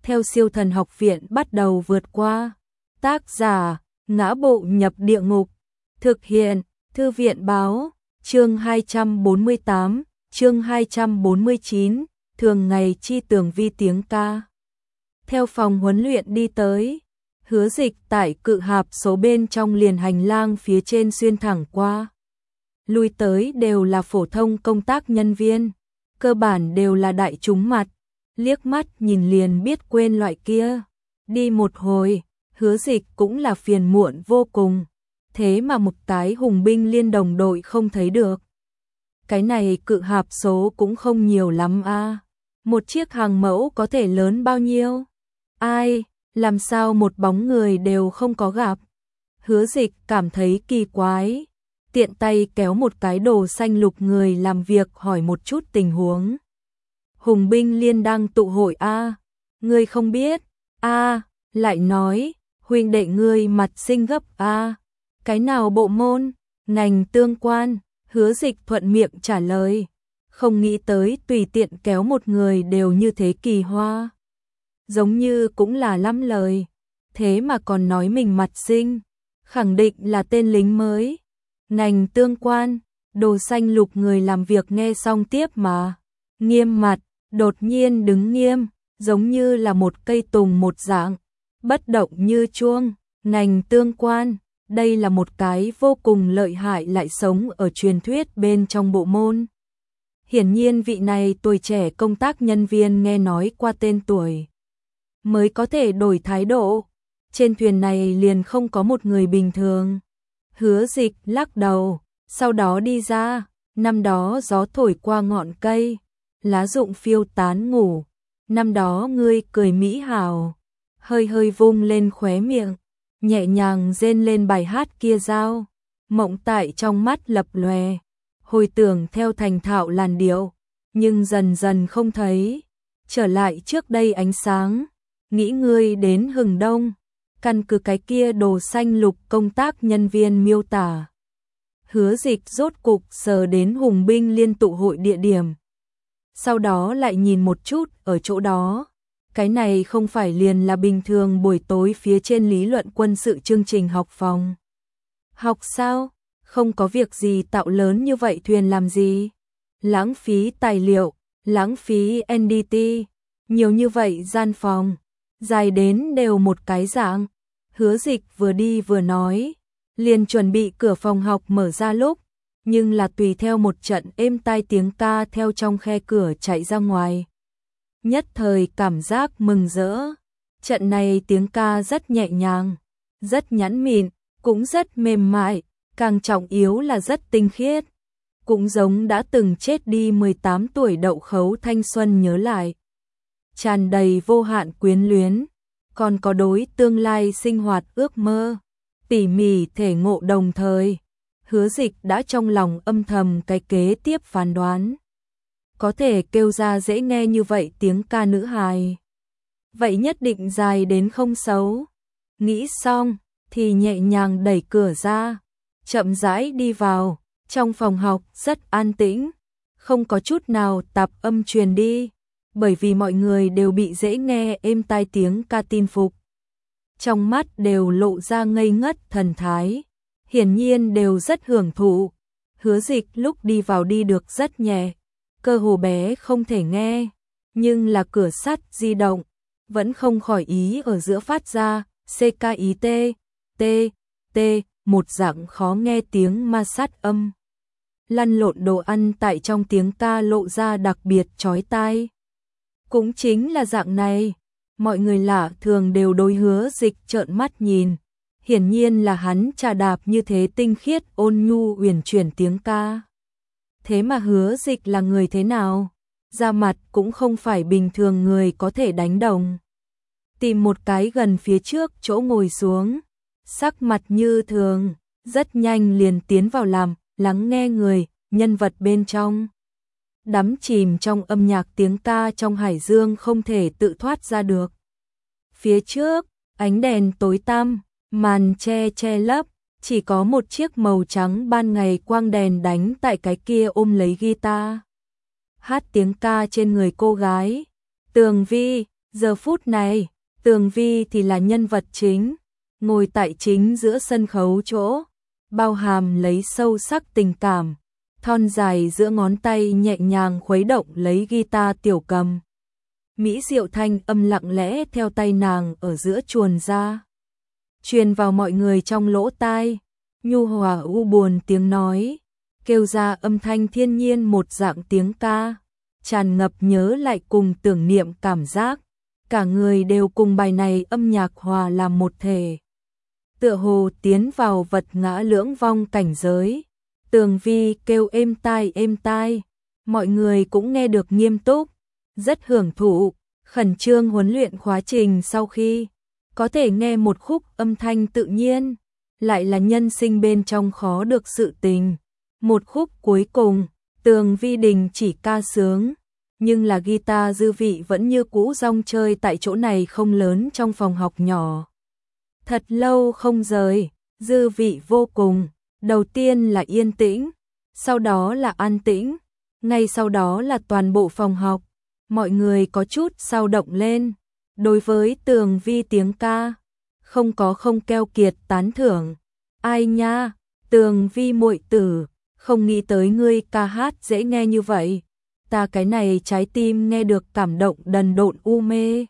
theo Siêu Thần Học Viện bắt đầu vượt qua. Tác giả: Ngã Bộ Nhập Địa Ngục. Thực hiện: Thư viện báo. Chương 248, chương 249, thường ngày chi tường vi tiếng ca. Theo phòng huấn luyện đi tới, Hứa Dịch tại cự hạp số bên trong liền hành lang phía trên xuyên thẳng qua. Lui tới đều là phổ thông công tác nhân viên, cơ bản đều là đại chúng mặt, liếc mắt nhìn liền biết quên loại kia. Đi một hồi, Hứa Dịch cũng là phiền muộn vô cùng, thế mà một cái hùng binh liên đồng đội không thấy được. Cái này cự hạp số cũng không nhiều lắm a. Một chiếc hàng mẫu có thể lớn bao nhiêu? Ai, làm sao một bóng người đều không có gặp? Hứa Dịch cảm thấy kỳ quái, tiện tay kéo một cái đồ xanh lục người làm việc hỏi một chút tình huống. Hùng binh liên đang tụ hội a, ngươi không biết? A, lại nói, huynh đệ ngươi mặt xinh gấp a. Cái nào bộ môn? Ngành tương quan. Hứa Dịch thuận miệng trả lời, không nghĩ tới tùy tiện kéo một người đều như thế kỳ hoa. Giống như cũng là lắm lời, thế mà còn nói mình mặt xinh, khẳng định là tên lính mới. Ngành tương quan, đồ xanh lục người làm việc nghe xong tiếp mà, nghiêm mặt, đột nhiên đứng nghiêm, giống như là một cây tùng một dạng, bất động như chuông. Ngành tương quan, đây là một cái vô cùng lợi hại lại sống ở truyền thuyết bên trong bộ môn. Hiển nhiên vị này tuổi trẻ công tác nhân viên nghe nói qua tên tuổi mới có thể đổi thái độ. Trên thuyền này liền không có một người bình thường. Hứa Dịch lắc đầu, sau đó đi ra. Năm đó gió thổi qua ngọn cây, lá rụng phiêu tán ngủ. Năm đó ngươi cười mỹ hảo, hơi hơi vung lên khóe miệng, nhẹ nhàng rên lên bài hát kia giao. Mộng tại trong mắt lập lòe, hồi tưởng theo thành thạo làn điệu, nhưng dần dần không thấy trở lại trước đây ánh sáng. Nghĩ ngươi đến hừng đông, căn cứ cái kia đồ xanh lục công tác nhân viên miêu tả. Hứa Dịch rốt cục sờ đến hùng binh liên tụ hội địa điểm. Sau đó lại nhìn một chút ở chỗ đó. Cái này không phải liền là bình thường buổi tối phía trên lý luận quân sự chương trình học phòng. Học sao? Không có việc gì tạo lớn như vậy thuyền làm gì? Lãng phí tài liệu, lãng phí NDT, nhiều như vậy gian phòng, dài đến đều một cái dạng. Hứa Dịch vừa đi vừa nói, liền chuẩn bị cửa phòng học mở ra lúc, nhưng là tùy theo một trận êm tai tiếng ca theo trong khe cửa chạy ra ngoài. Nhất thời cảm giác mừng rỡ. Trận này tiếng ca rất nhẹ nhàng, rất nhẵn mịn, cũng rất mềm mại, càng trọng yếu là rất tinh khiết. Cũng giống đã từng chết đi 18 tuổi Đậu Khấu thanh xuân nhớ lại. Tràn đầy vô hạn quyến luyến, còn có đối tương lai sinh hoạt ước mơ, tỉ mỉ thể ngộ đồng thời. Hứa Dịch đã trong lòng âm thầm cái kế tiếp phán đoán. Có thể kêu ra dễ nghe như vậy tiếng ca nữ hài, vậy nhất định dài đến không xấu. Nghĩ xong thì nhẹ nhàng đẩy cửa ra, chậm rãi đi vào. Trong phòng học rất an tĩnh, không có chút nào tạp âm truyền đi, bởi vì mọi người đều bị dễ nghe êm tai tiếng ca tin phục. Trong mắt đều lộ ra ngây ngất thần thái, hiển nhiên đều rất hưởng thụ. Hứa Dịch lúc đi vào đi được rất nhẹ, cơ hồ bé không thể nghe, nhưng là cửa sắt di động, vẫn không khỏi ý ở giữa phát ra CKIT, T, T, một dạng khó nghe tiếng ma sát âm. Lăn lộn đồ ăn tại trong tiếng ca lộ ra đặc biệt chói tai. Cũng chính là dạng này, mọi người lạ thường đều đối Hứa Dịch trợn mắt nhìn. Hiển nhiên là hắn trà đạp như thế tinh khiết ôn nhu uyển chuyển tiếng ca. Thế mà Hứa Dịch là người thế nào? Da mặt cũng không phải bình thường người có thể đánh đồng. Tìm một cái gần phía trước chỗ ngồi xuống, sắc mặt như thường, rất nhanh liền tiến vào làm, lắng nghe người, nhân vật bên trong. Đắm chìm trong âm nhạc tiếng ca trong hải dương không thể tự thoát ra được. Phía trước, ánh đèn tối tăm, màn che lấp, chỉ có một chiếc màu trắng ban ngày quang đèn đánh tại cái kia ôm lấy guitar. Hát tiếng ca trên người cô gái. Tường Vi, Giờ phút này, Tường Vi thì là nhân vật chính, ngồi tại chính giữa sân khấu chỗ, bao hàm lấy sâu sắc tình cảm, thon dài giữa ngón tay nhẹ nhàng khuấy động lấy guitar tiểu cầm. Mỹ diệu thanh âm lặng lẽ theo tay nàng ở giữa chuồn ra, truyền vào mọi người trong lỗ tai, nhu hòa u buồn tiếng nói, kêu ra âm thanh thiên nhiên một dạng tiếng ca, tràn ngập nhớ lại cùng tưởng niệm cảm giác, cả người đều cùng bài này âm nhạc hòa làm một thể. Tựa hồ tiến vào vật ngã lưỡng vong cảnh giới, Tường Vi kêu êm tai, mọi người cũng nghe được nghiêm túc, rất hưởng thụ, khẩn trương huấn luyện khóa trình sau khi có thể nghe một khúc âm thanh tự nhiên, lại là nhân sinh bên trong khó được sự tình. Một khúc cuối cùng, Tường Vi đình chỉ ca sướng, nhưng là guitar dư vị vẫn như cũ rong chơi tại chỗ này không lớn trong phòng học nhỏ. Thật lâu không rời, dư vị vô cùng, đầu tiên là yên tĩnh, sau đó là an tĩnh, ngay sau đó là toàn bộ phòng học, mọi người có chút dao động lên. Đối với Tường Vi tiếng ca, không keo kiệt tán thưởng. Ai nha, Tường Vi muội tử, không nghĩ tới ngươi ca hát dễ nghe như vậy. Ta cái này trái tim nghe được cảm động đần độn u mê.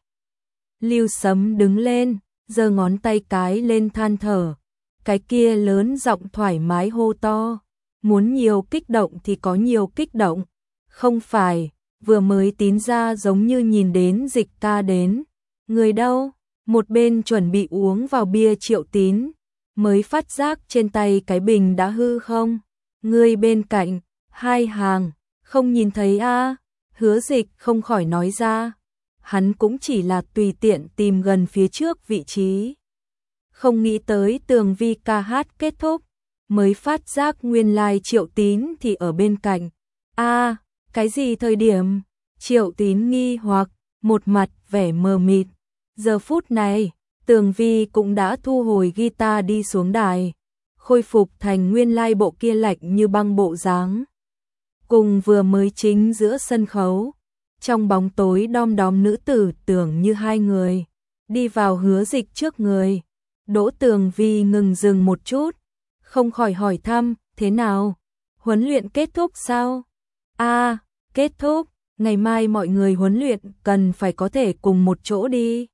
Lưu Sấm đứng lên, giơ ngón tay cái lên than thở. Cái kia lớn giọng thoải mái hô to. Muốn nhiều kích động thì có nhiều kích động. Không phải, vừa mới tín ra giống như nhìn đến Dịch ca đến. Người đâu? Một bên chuẩn bị uống vào bia Triệu Tín, mới phát giác trên tay cái bình đã hư không. Người bên cạnh, hai hàng, không nhìn thấy a? Hứa Dịch không khỏi nói ra. Hắn cũng chỉ là tùy tiện tìm gần phía trước vị trí. Không nghĩ tới Tường Vi ca hát kết thúc, mới phát giác nguyên lai Triệu Tín thì ở bên cạnh. A, cái gì thời điểm? Triệu Tín nghi hoặc, một mặt vẻ mờ mịt. Giờ phút này, Tường Vi cũng đã thu hồi guitar đi xuống đài, khôi phục thành nguyên lai bộ kia lạnh như băng bộ dáng. Cùng vừa mới chính giữa sân khấu, trong bóng tối đom đóm nữ tử tưởng như hai người, đi vào Hứa Dịch trước người. Đỗ Tường Vi ngừng dừng một chút, không khỏi hỏi thăm, thế nào? Huấn luyện kết thúc sao? A, kết thúc, ngày mai mọi người huấn luyện cần phải có thể cùng một chỗ đi.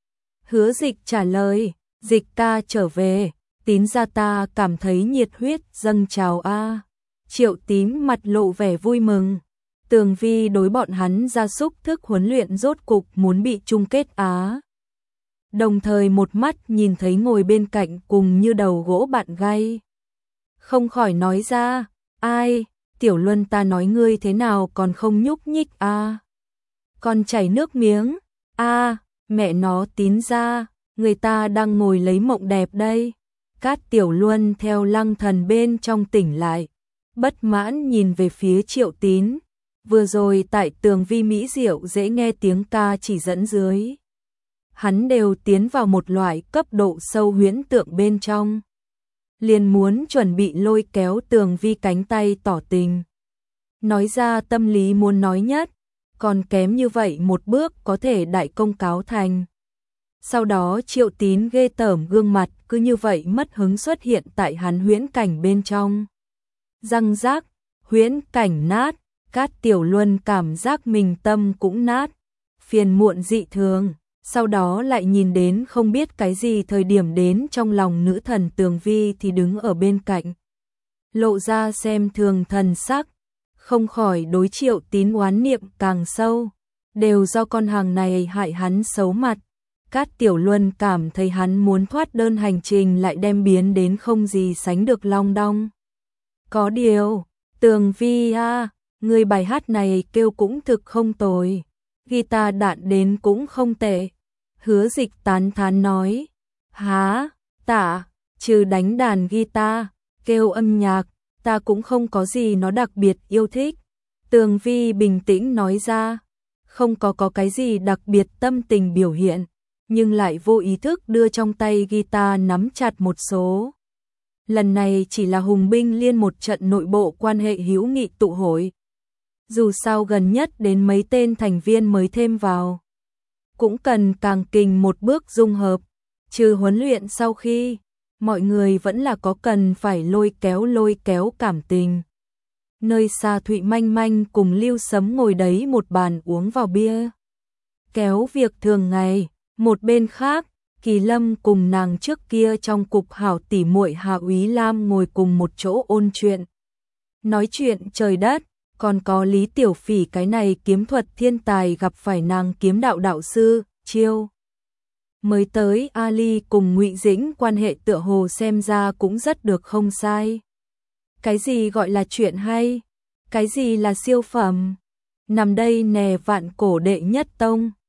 Hứa Dịch trả lời, Dịch ca trở về, Tín gia ta cảm thấy nhiệt huyết dâng trào a. Triệu Tín mặt lộ vẻ vui mừng. Tường Vi đối bọn hắn ra xúc thức huấn luyện rốt cục muốn bị chung kết á. Đồng thời một mắt nhìn thấy ngồi bên cạnh cùng như đầu gỗ bạn gay. Không khỏi nói ra, ai, Tiểu Luân ta nói ngươi thế nào còn không nhúc nhích a? Còn chảy nước miếng, a, mẹ nó Tín ra, người ta đang ngồi lấy mộng đẹp đây. Cát Tiểu Luân theo Lăng Thần bên trong tỉnh lại, bất mãn nhìn về phía Triệu Tín. Vừa rồi tại Tường Vi mỹ diệu dễ nghe tiếng ca chỉ dẫn dưới, hắn đều tiến vào một loại cấp độ sâu huyễn tượng bên trong. Liền muốn chuẩn bị lôi kéo Tường Vi cánh tay tỏ tình. Nói ra tâm lý muốn nói nhất, còn kém như vậy một bước có thể đại công cáo thành. Sau đó Triệu Tín ghê tởm gương mặt cứ như vậy mất hứng xuất hiện tại hắn huyễn cảnh bên trong. Răng rác, huyễn cảnh nát, Cát Tiểu Luân cảm giác mình tâm cũng nát, phiền muộn dị thường, sau đó lại nhìn đến không biết cái gì thời điểm đến trong lòng nữ thần Tường Vi thì đứng ở bên cạnh. Lộ ra xem thường thần sắc, không khỏi đối Triệu Tín oán niệm càng sâu, đều do con hàng này hại hắn xấu mặt. Cát Tiểu Luân cảm thấy hắn muốn thoát đơn hành trình lại đem biến đến không gì sánh được long đong. Có điều, Tường Vi a, người bài hát này kêu cũng thực không tồi, guitar đạn đến cũng không tệ. Hứa Dịch tán thán nói, há, tạ, trừ đánh đàn guitar, kêu âm nhạc, ta cũng không có gì nó đặc biệt yêu thích. Tường Vi bình tĩnh nói ra, không có cái gì đặc biệt tâm tình biểu hiện, nhưng lại vô ý thức đưa trong tay guitar nắm chặt một số. Lần này chỉ là hùng binh liên một trận nội bộ quan hệ hữu nghị tụ hội. Dù sao gần nhất đến mấy tên thành viên mới thêm vào. cũng cần càng kình một bước dung hợp, trừ huấn luyện sau khi, mọi người vẫn là có cần phải lôi kéo cảm tình. Nơi xa Thụy Manh Manh cùng Lưu Sấm ngồi đấy một bàn uống vào bia. Kéo việc thường ngày, một bên khác, Kỳ Lâm cùng nàng trước kia trong cục hảo tỉ muội Hạ Úy Lam ngồi cùng một chỗ ôn chuyện. Nói chuyện trời đất, còn có Lý Tiểu Phỉ cái này kiếm thuật thiên tài gặp phải nàng kiếm đạo đạo sư, chiêu. Mới tới Ali cùng Ngụy Dĩnh quan hệ tựa hồ xem ra cũng rất được không sai. Cái gì gọi là chuyện hay? Cái gì là siêu phẩm? Nằm đây nè vạn cổ đệ nhất tông.